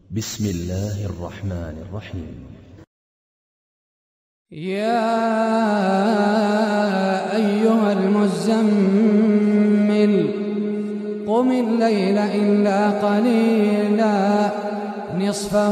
بسم الله الرحمن الرحيم. يا أيها المزمل قم الليل إلا قليلا نصفه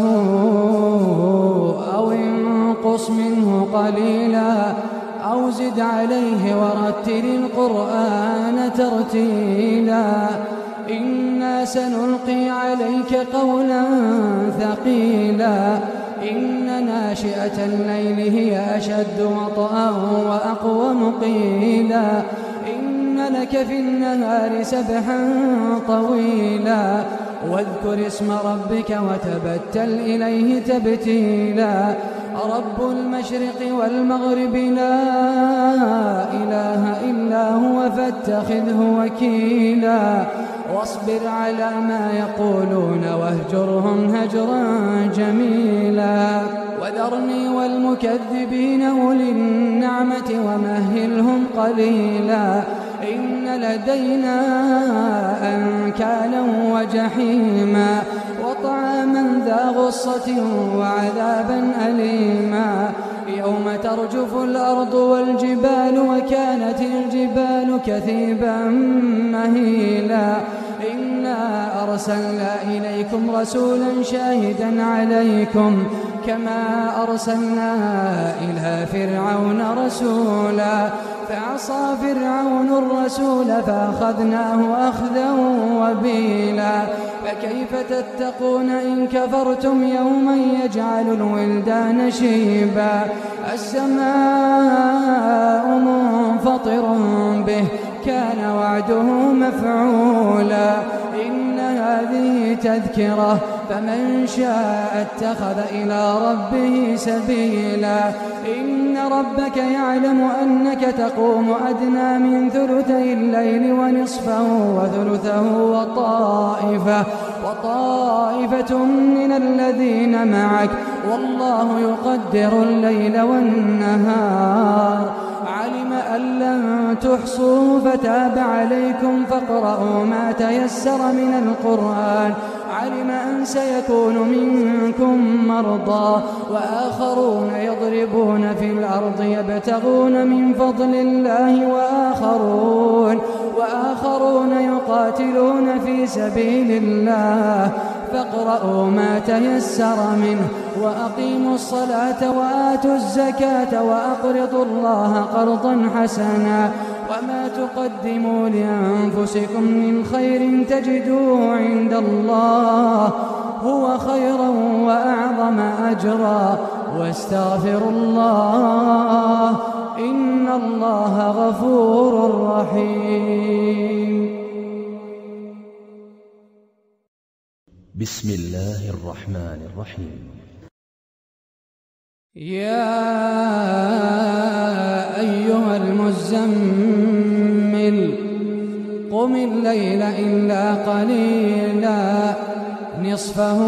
أو انقص منه قليلا أو زد عليه ورتل القرآن ترتيلا إنا سنلقي عليك قولا ثقيلا إن ناشئة الليل هي أشد وطئا وأقوم قيلا إن لك في النهار سبحا طويلا واذكر اسم ربك وتبتل إليه تبتيلا رب المشرق والمغرب لا إله إلا هو فاتخذه وكيلا واصبر على ما يقولون واهجرهم هجرا جميلا وذرني والمكذبين أولي النعمة ومهلهم قليلا إن لدينا أنكالا وجحيما وطعاما ذا غصة وعذابا أليما يوم ترجف الأرض والجبال وكانت الجبال كثيبا مهيلا إنا أرسلنا إليكم رسولا شاهدا عليكم كما أرسلنا إلى فرعون رسولا فعصى فرعون الرسول فأخذناه أخذا وبيلا فكيف تتقون إن كفرتم يوما يجعل الولدان شيبا السماء منفطر به كان وعده مفعولا إن هذه تذكرة فمن شاء اتخذ إلى ربه سبيلا إن ربك يعلم أنك تقوم أدنى من ثلثي الليل ونصفه وثلثه وطائفة من الذين معك والله يقدر الليل والنهار علم أن لن تحصوا فتاب عليكم فاقرؤوا ما تيسر من القرآن علم أن سيكون منكم مرضى وآخرون يضربون في الأرض يبتغون من فضل الله وآخرون يقاتلون في سبيل الله فاقرؤوا ما تيسر منه وأقيموا الصلاة وآتوا الزكاة وأقرضوا الله قرضا حسنا وما تقدموا لأنفسكم من خير تجدوه عند الله هو خيرا وأعظم أجرا واستغفروا الله إن الله غفور رحيم. بسم الله الرحمن الرحيم. يا أيها المزمل قم الليل إلا قليلا نصفه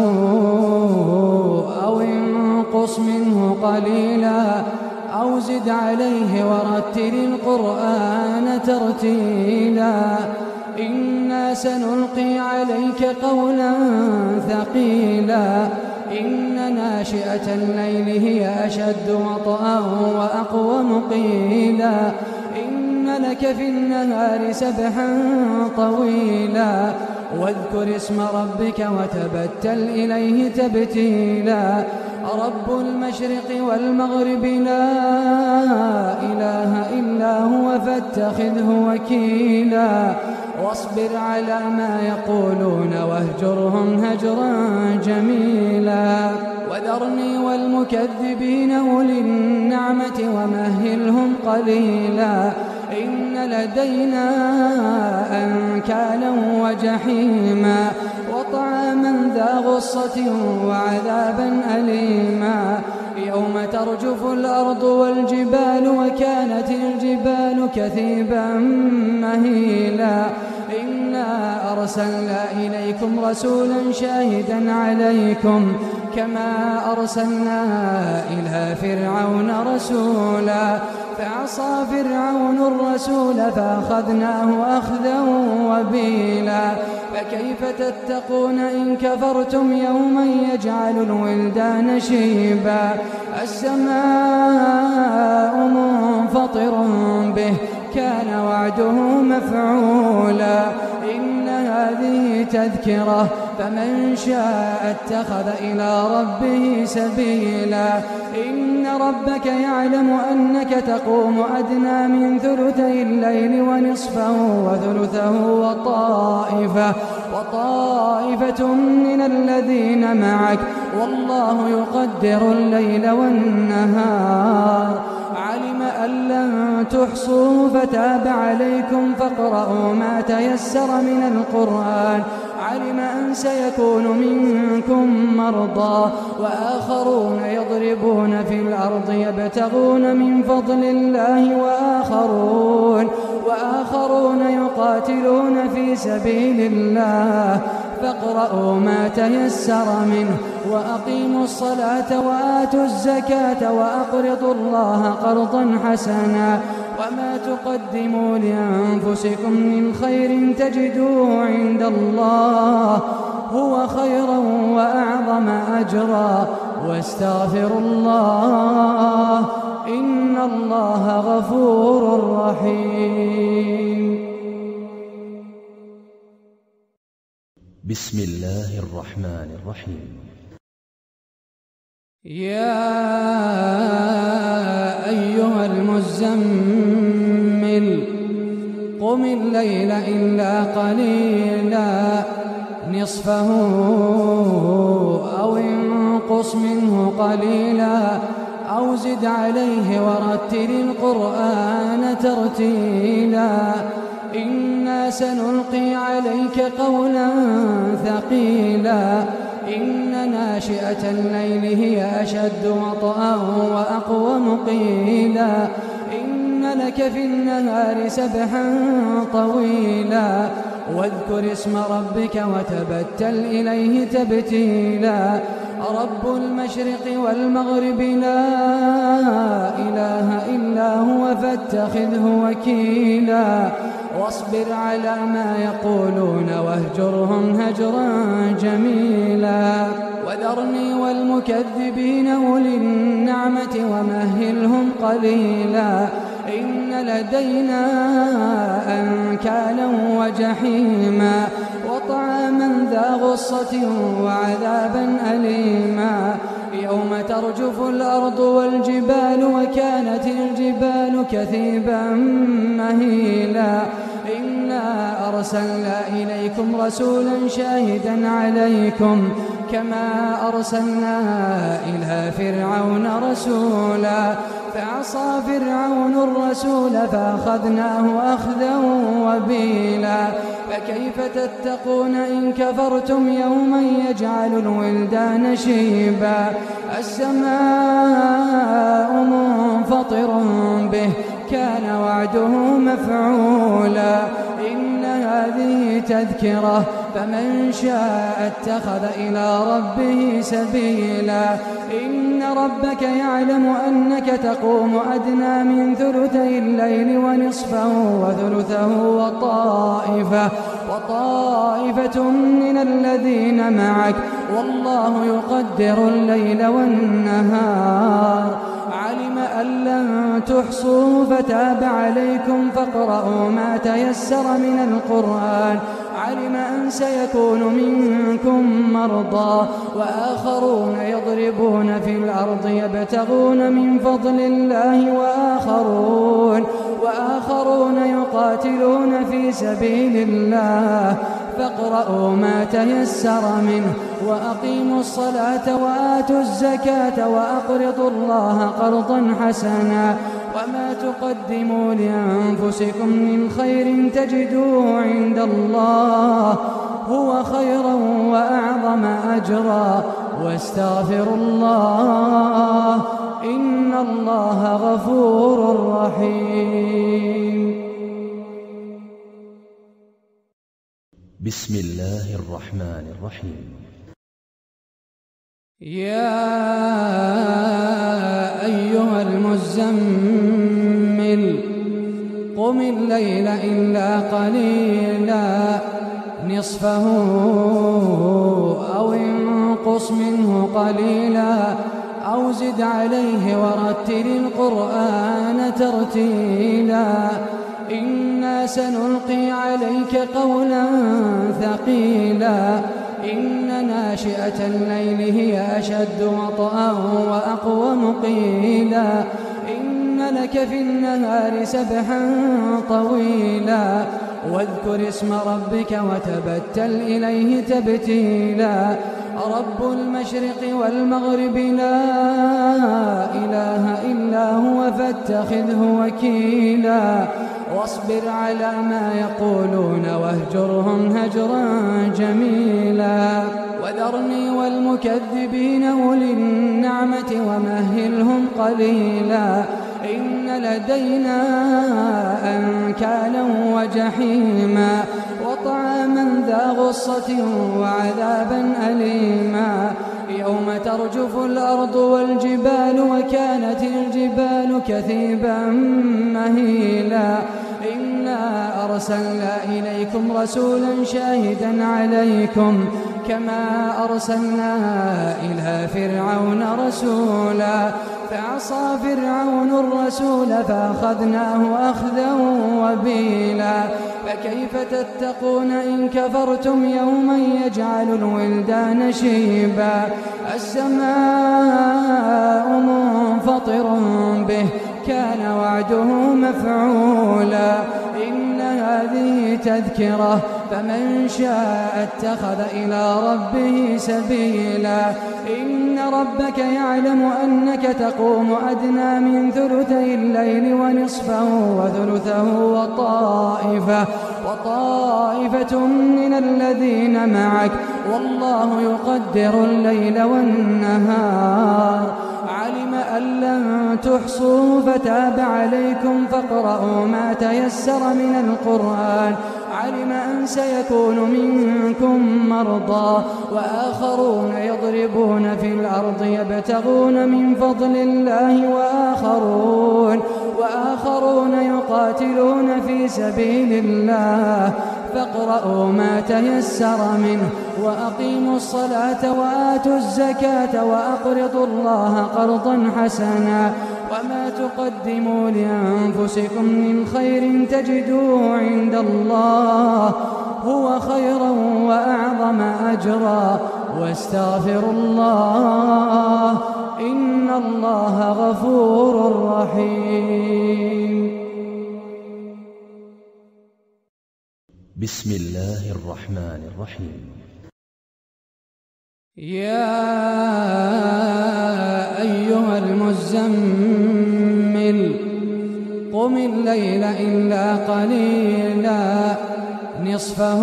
أو انقص منه قليلا أو زد عليه ورتل القرآن ترتيلا إنا سنلقي عليك قولا ثقيلا إن ناشئة الليل هي أشد وطئا وأقوم قيلا إن لك في النهار سبحا طويلا واذكر اسم ربك وتبتل إليه تبتيلا رب المشرق والمغرب لا إله إلا هو فاتخذه وكيلا واصبر على ما يقولون واهجرهم هجرا جميلا وذرني والمكذبين أولي النعمة ومهلهم قليلا إن لدينا أنكالا وجحيما وطعاما ذا غصة وعذابا أليما يوم ترجف الأرض والجبال وكانت الجبال كثيبا مهيلا إنا أرسلنا إليكم رسولا شاهدا عليكم كما أرسلنا إلى فرعون رسولا فعصى فرعون الرسول فأخذناه أخذا وبيلا فكيف تتقون إن كفرتم يوما يجعل الولدان شيبا السماء منفطر به كان وعده مفعولا إن هذه تذكرة فمن شاء اتخذ إلى ربه سبيلا إن ربك يعلم أنك تقوم أدنى من ثلثي الليل ونصفه وثلثه وطائفة من الذين معك والله يقدر الليل والنهار علم أن لن تحصوه فتاب عليكم فاقرؤوا ما تيسر من القرآن علم أن سيكون منكم مرضى وآخرون يضربون في الأرض يبتغون من فضل الله وآخرون يقاتلون في سبيل الله فاقرؤوا ما تيسر منه وأقيموا الصلاة وآتوا الزكاة وأقرضوا الله قرضا حسنا وما تقدموا لأنفسكم من خير تجدوه عند الله هو خيرا وأعظم أجرا واستغفروا الله إن الله غفور رحيم. بسم الله الرحمن الرحيم. يا أيها المزمل قم الليل إلا قليلا نصفه أو انقص منه قليلا أو زد عليه ورتل القرآن ترتيلا إنا سنلقي عليك قولا ثقيلا إن ناشئة الليل هي أشد وطئا وأقوم قيلا إن لك في النهار سبحا طويلا واذكر اسم ربك وتبتل إليه تبتيلا رب المشرق والمغرب لا إله إلا هو فاتخذه وكيلا واصبر على ما يقولون واهجرهم هجرا جميلا وذرني والمكذبين أولي النعمة ومهلهم قليلا إن لدينا أنكالا وجحيما وطعاما ذا غصة وعذابا أليما يوم ترجف الأرض والجبال وكانت الجبال كثيبا مهيلا إنا أرسلنا إليكم رسولا شاهدا عليكم كما أرسلنا إلى فرعون رسولا فعصى فرعون الرسول فأخذناه أخذا وبيلا فكيف تتقون إن كفرتم يوما يجعل الولدان شيبا السماء منفطر به كان وعده مفعولا إن هذه تذكرة فمن شاء اتخذ إلى ربه سبيلا إن ربك يعلم أنك تقوم أدنى من ثلثي الليل ونصفه وثلثه وطائفة من الذين معك والله يقدر الليل والنهار علم أن لن تحصوه فتاب عليكم فاقرؤوا ما تيسر من القرآن علم أن سيكون منكم مرضى وآخرون يضربون في الأرض يبتغون من فضل الله وآخرون يقاتلون في سبيل الله فاقرؤوا ما تيسر منه وأقيموا الصلاة وآتوا الزكاة وأقرضوا الله قرضا حسنا وما تقدموا لأنفسكم من خير تجدوه عند الله هو خيرا وأعظم أجرا واستغفروا الله إن الله غفور رحيم. بسم الله الرحمن الرحيم. يا أيها المزمل قم الليل إلا قليلا نصفه أو انقص منه قليلا أو زد عليه ورتل القرآن ترتيلا إنا سنلقي عليك قولا ثقيلا إن ناشئة الليل هي أشد وطئا وأقوم قيلا إن لك في النهار سبحا طويلا واذكر اسم ربك وتبتل إليه تبتيلا رب المشرق والمغرب لا إله إلا هو فاتخذه وكيلا واصبر على ما يقولون واهجرهم هجرا جميلا وذرني والمكذبين أولي النعمة ومهلهم قليلا إن لدينا أنكالا وجحيما وطعاما ذا غصة وعذابا أليما يوم ترجف الأرض والجبال وكانت الجبال كثيبا مهيلا إنا أرسلنا إليكم رسولا شاهدا عليكم كما أرسلنا إلى فرعون رسولا فعصى فرعون الرسول فأخذناه أخذا وبيلا فكيف تتقون إن كفرتم يوما يجعل الولدان شيبا السماء منفطر به كان وعده مفعولا إن هذه تذكرة فمن شاء اتخذ إلى ربه سبيلا إن ربك يعلم أنك تقوم أدنى من ثلثي الليل ونصفه وثلثه وطائفة من الذين معك والله يقدر الليل والنهار علم أن لن تحصوا فتاب عليكم فاقرؤوا ما تيسر من القرآن علم أن سيكون منكم مرضى وآخرون يضربون في الأرض يبتغون من فضل الله وآخرون يقاتلون في سبيل الله فاقرؤوا ما تيسر منه وأقيموا الصلاة وآتوا الزكاة وأقرضوا الله قرضا حسنا وما تقدموا لأنفسكم من خير تجدوه عند الله هو خيرا وأعظم أجرا واستغفروا الله إن الله غفور رحيم. بسم الله الرحمن الرحيم. يا أيها المزمل قم الليل إلا قليلا نصفه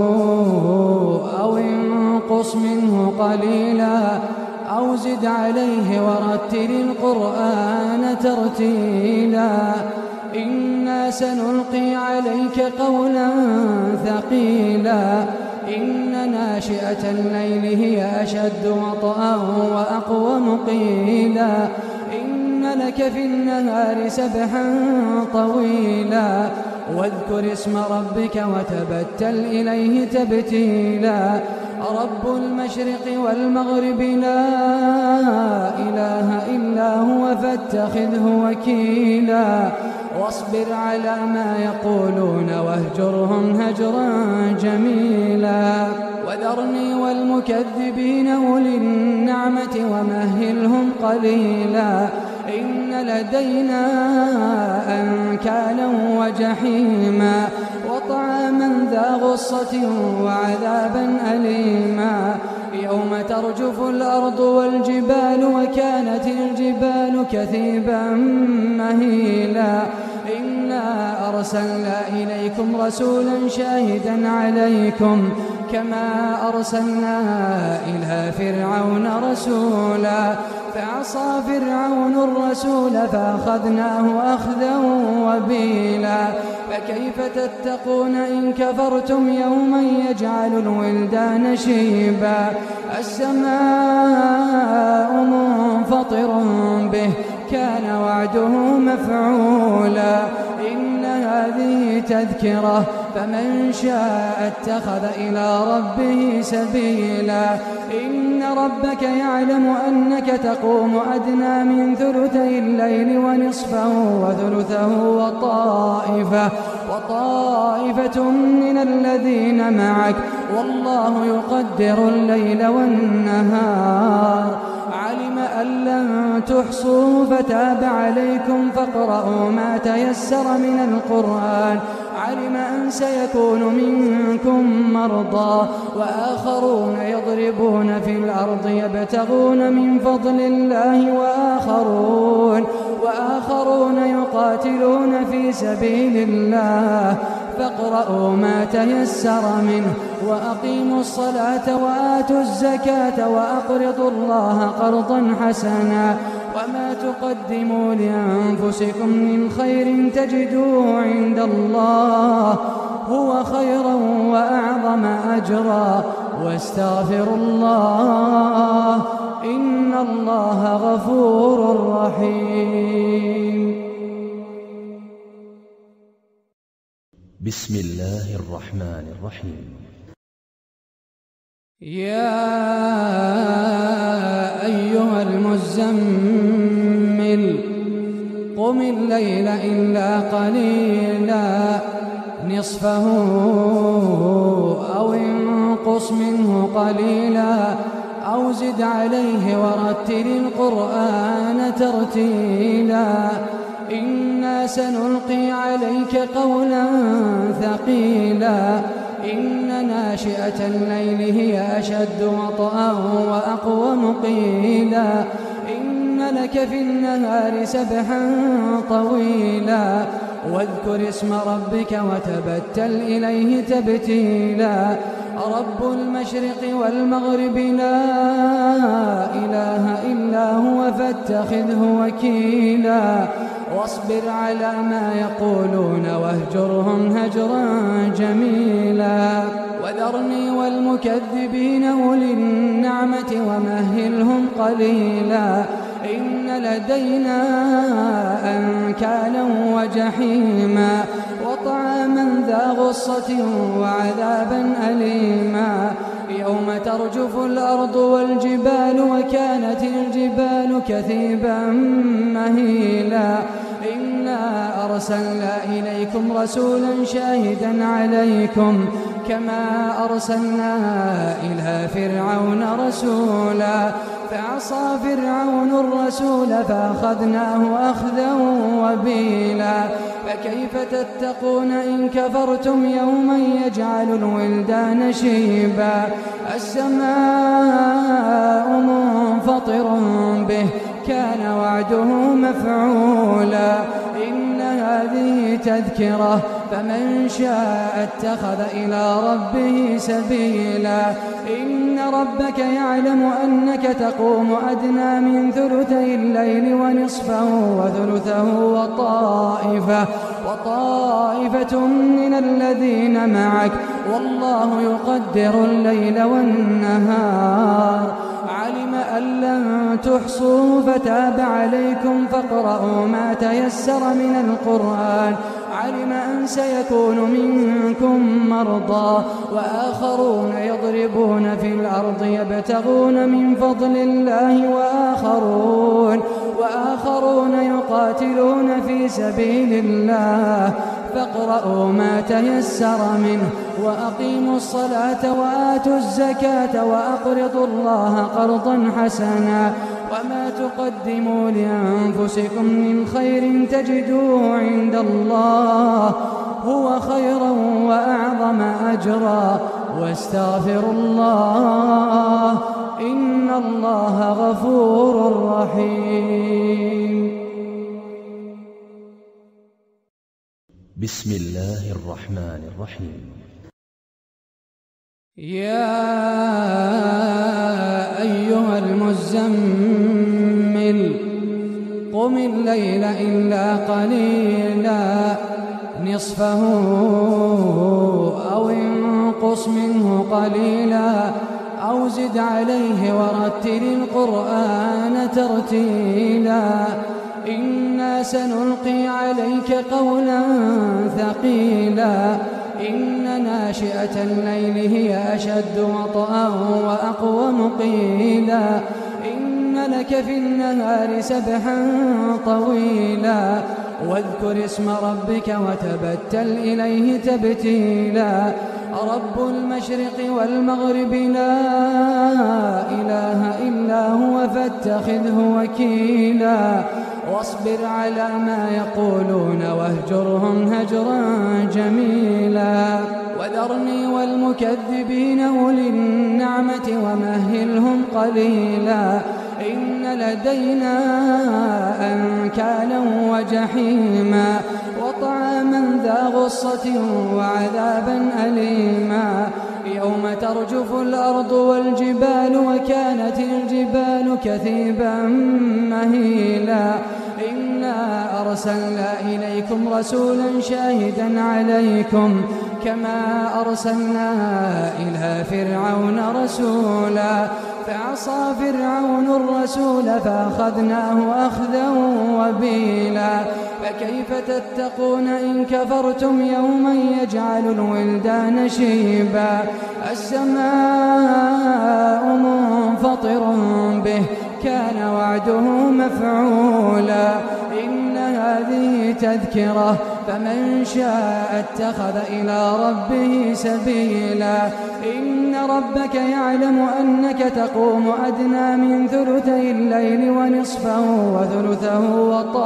أو انقص منه قليلا أو زد عليه ورتل القرآن ترتيلا إنا سنلقي عليك قولا ثقيلا إن ناشئة الليل هي أشد وطئا وأقوم قيلا إن لك في النهار سبحا طويلا واذكر اسم ربك وتبتل إليه تبتيلا رب المشرق والمغرب لا إله إلا هو فاتخذه وكيلا واصبر على ما يقولون واهجرهم هجرا جميلا وذرني والمكذبين أولي النعمة ومهلهم قليلا إن لدينا أنكالا وجحيما وطعاما ذا غصة وعذابا أليما يوم ترجف الأرض والجبال وكانت الجبال كثيبا مهيلا إنا أرسلنا إليكم رسولا شاهدا عليكم كما أرسلنا إلى فرعون رسولا فعصى فرعون الرسول فأخذناه أخذا وبيلا فكيف تتقون إن كفرتم يوما يجعل الولدان شيبا السماء منفطر به كان وعده مفعولا إن هذه تذكرة فمن شاء اتخذ إلى ربه سبيلا إن ربك يعلم أنك تقوم أدنى من ثلثي الليل ونصفه وثلثه وطائفة من الذين معك والله يقدر الليل والنهار علم أن لن تحصوه فتاب عليكم فاقرؤوا ما تيسر من القرآن علم أن سيكون منكم مرضى وآخرون يضربون في الأرض يبتغون من فضل الله وآخرون يقاتلون في سبيل الله فاقرؤوا ما تيسر منه وأقيموا الصلاة وآتوا الزكاة وأقرضوا الله قرضا حسنا وما تقدموا لأنفسكم من خير تجدوه عند الله هو خيرا وأعظم أجرا واستغفروا الله إن الله غفور رحيم. بسم الله الرحمن الرحيم. يا أيها المزمل قم الليل إلا قليلا نصفه أو انقص منه قليلا أو زد عليه ورتل القرآن ترتيلا إنا سنلقي عليك قولا ثقيلا إن ناشئة الليل هي أشد وطئا وأقوم قيلا إن لك في النهار سبحا طويلا واذكر اسم ربك وتبتل إليه تبتيلا رب المشرق والمغرب لا إله إلا هو فاتخذه وكيلا واصبر على ما يقولون واهجرهم هجرا جميلا وذرني والمكذبين أولي النعمة ومهلهم قليلا إن لدينا أنكالا وجحيما وطعاما ذا غصة وعذابا أليما يوم ترجف الأرض والجبال وكانت الجبال كثيبا مهيلا إنا أرسلنا إليكم رسولا شاهدا عليكم كما أرسلنا إلى فرعون رسولا فعصى فرعون الرسول فأخذناه أخذا وبيلا فكيف تتقون إن كفرتم يوما يجعل الولدان شيبا السماء منفطر به كان وعده مفعولا إن هذه تذكرة فمن شاء اتخذ إلى ربه سبيلا إن ربك يعلم أنك تقوم أدنى من ثلثي الليل ونصفه وثلثه وطائفة من الذين معك والله يقدر الليل والنهار علم أن لن تحصوه فتاب عليكم فاقرؤوا ما تيسر من القرآن علم أن سيكون منكم مرضى وآخرون يضربون في الأرض يبتغون من فضل الله وآخرون يقاتلون في سبيل الله فاقرؤوا ما تيسر منه وأقيموا الصلاة وآتوا الزكاة وأقرضوا الله قرضا حسنا وما تقدموا لأنفسكم من خير تجدوه عند الله هو خيرا وأعظم أجرا واستغفروا الله إن الله غفور رحيم. بسم الله الرحمن الرحيم. يا أيها المزمل قم الليل إلا قليلا نصفه أو انقص منه قليلا أو زد عليه ورتل القرآن ترتيلا إنا سنلقي عليك قولا ثقيلا إن ناشئة الليل هي أشد وطئا وأقوم قيلا إن لك في النهار سبحا طويلا واذكر اسم ربك وتبتل إليه تبتيلا رب المشرق والمغرب لا إله إلا هو فاتخذه وكيلا واصبر على ما يقولون واهجرهم هجرا جميلا وذرني والمكذبين أولي النعمة ومهلهم قليلا إن لدينا أنكالا وجحيما وطعاما ذا غصة وعذابا أليما يوم ترجف الأرض والجبال وكانت الجبال كثيبا مهيلا إنا أرسلنا إليكم رسولا شاهدا عليكم كما أرسلنا إلى فرعون رسولا فعصى فرعون الرسول فأخذناه أخذا وبيلا فكيف تتقون إن كفرتم يوما يجعل الولدان شيبا السماء منفطر به كان وعده مفعولا إن هذه تذكرة فمن شاء اتخذ إلى ربه سبيلا إن ربك يعلم أنك تقوم أدنى من ثلثي الليل ونصفه وثلثه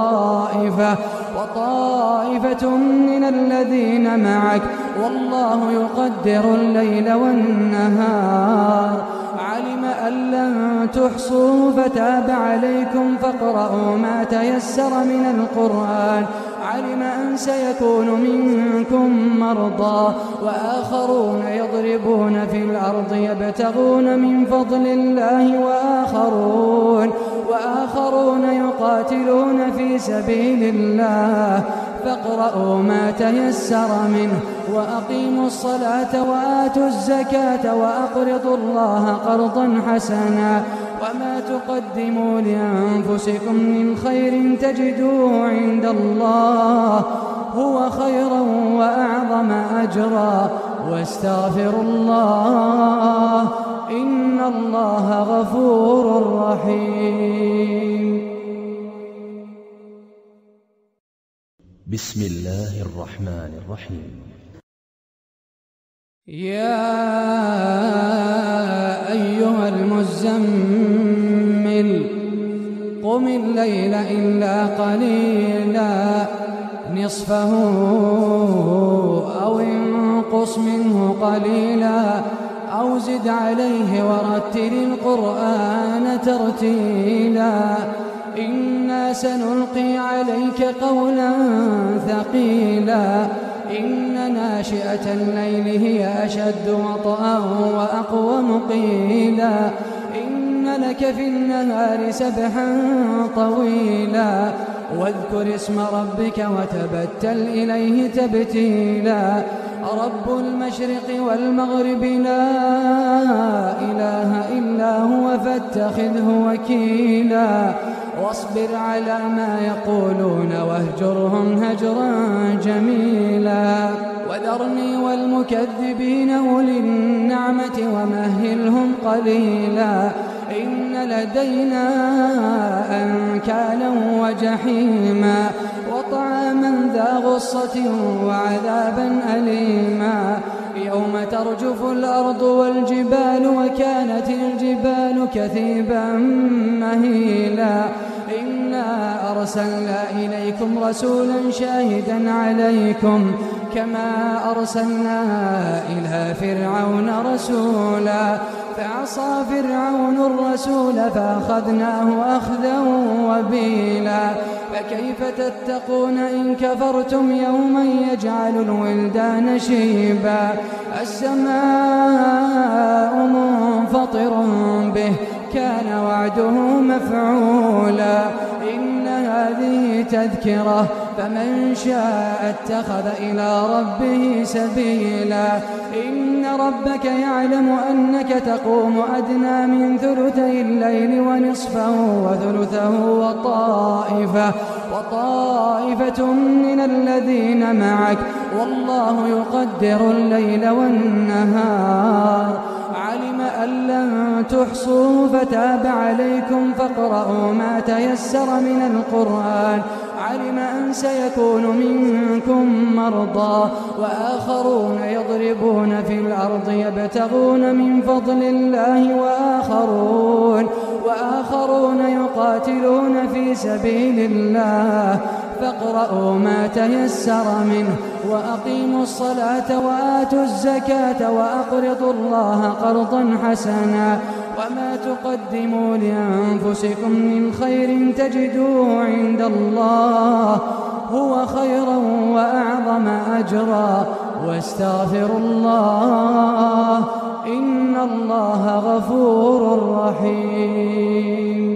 وطائفة من الذين معك والله يقدر الليل والنهار علم أن لن تحصوه فتاب عليكم فاقرؤوا ما تيسر من القرآن علم أن سيكون منكم مرضى وآخرون يضربون في الأرض يبتغون من فضل الله وآخرون يقاتلون في سبيل الله فاقرؤوا ما تيسر منه وأقيموا الصلاة وآتوا الزكاة وأقرضوا الله قرضا حسنا وما تقدموا لأنفسكم من خير تجدوه عند الله هو خيرا وأعظم أجرا واستغفروا الله إن الله غفور رحيم. بسم الله الرحمن الرحيم. يا أيها المزمل قم الليل إلا قليلا نصفه أو انقص منه قليلا أو زد عليه ورتل القرآن ترتيلا إنا سنلقي عليك قولا ثقيلا إن ناشئة الليل هي أشد وطئا وأقوم قيلا إن لك في النهار سبحا طويلا واذكر اسم ربك وتبتل إليه تبتيلا رب المشرق والمغرب لا إله إلا هو فاتخذه وكيلا واصبر على ما يقولون واهجرهم هجرا جميلا وذرني والمكذبين أولي النعمة ومهلهم قليلا إن لدينا أنكالا وجحيما وطعاما ذا غصة وعذابا أليما يوم ترجف الأرض والجبال وكانت الجبال كثيبا مهيلا إنا أرسلنا إليكم رسولا شاهدا عليكم كما أرسلنا إلى فرعون رسولا فعصى فرعون الرسول فأخذناه أخذا وبيلا فكيف تتقون إن كفرتم يوما يجعل الولدان شيبا السماء منفطر به كان وعده مفعولا إن هذه تذكرة فمن شاء اتخذ إلى ربه سبيلا إن ربك يعلم أنك تقوم أدنى من ثلثي الليل ونصفه وثلثه وطائفة من الذين معك والله يقدر الليل والنهار علم أن لن تحصوه فتاب عليكم فاقرؤوا ما تيسر من القرآن علم أن سيكون منكم مرضى وآخرون يضربون في الأرض يبتغون من فضل الله وآخرون يقاتلون في سبيل الله فاقرؤوا ما تيسر منه وأقيموا الصلاة وآتوا الزكاة وأقرضوا الله قرضا حسنا وما تقدموا لأنفسكم من خير تجدوه عند الله هو خيرا وأعظم أجرا واستغفروا الله إن الله غفور رحيم.